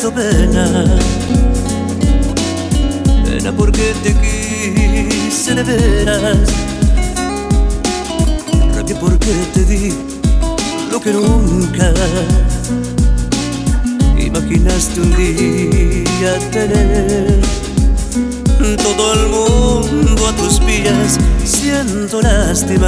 siento pena, pena porque te quise de veras, rabia porque te di lo que nunca imaginaste un día tener. Todo el mundo a tus pies, siento lástima,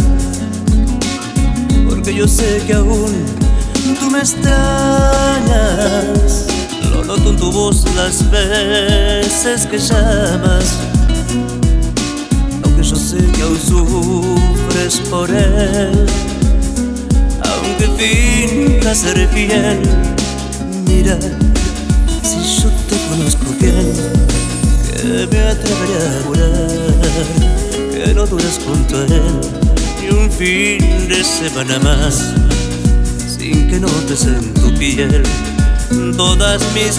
porque yo sé que aún tú me extrañas. Lo noto en tu voz las veces que llamas, aunque yo sé que aún sufres por él, aunque finjas ser fiel. Mira, si yo te conozco bien, que me atrevería a jurar que no duras junto a él ni un fin de semana más sin que notes en tu piel todas mis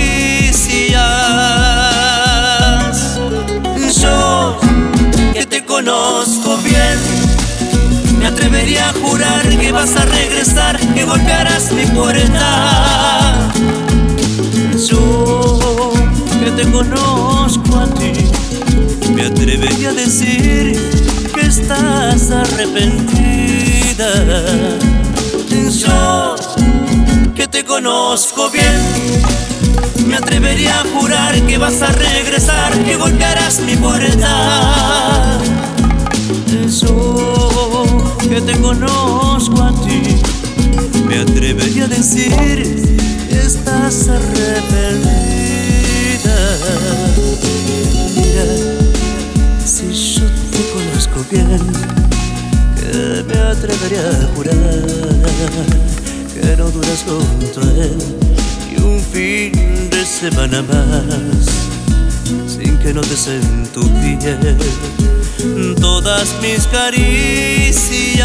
caricias. Yo, que te conozco bien, me atrevería a jurar que vas a regresar, que golpearás mi puerta. Yo, que te conozco a ti, me atrevería a decir que estás arrepentida. Yo, que te conozco bien, me atrevería a jurar que vas a regresar, que golpearás mi puerta. Yo, que te conozco a ti, me atrevería a decir que estás arrepentida. Mira, si yo te conozco bien, que me atrevería a jurar que no duras junto a él ni un fin de semana más sin que notes en tu piel todas mis caricias.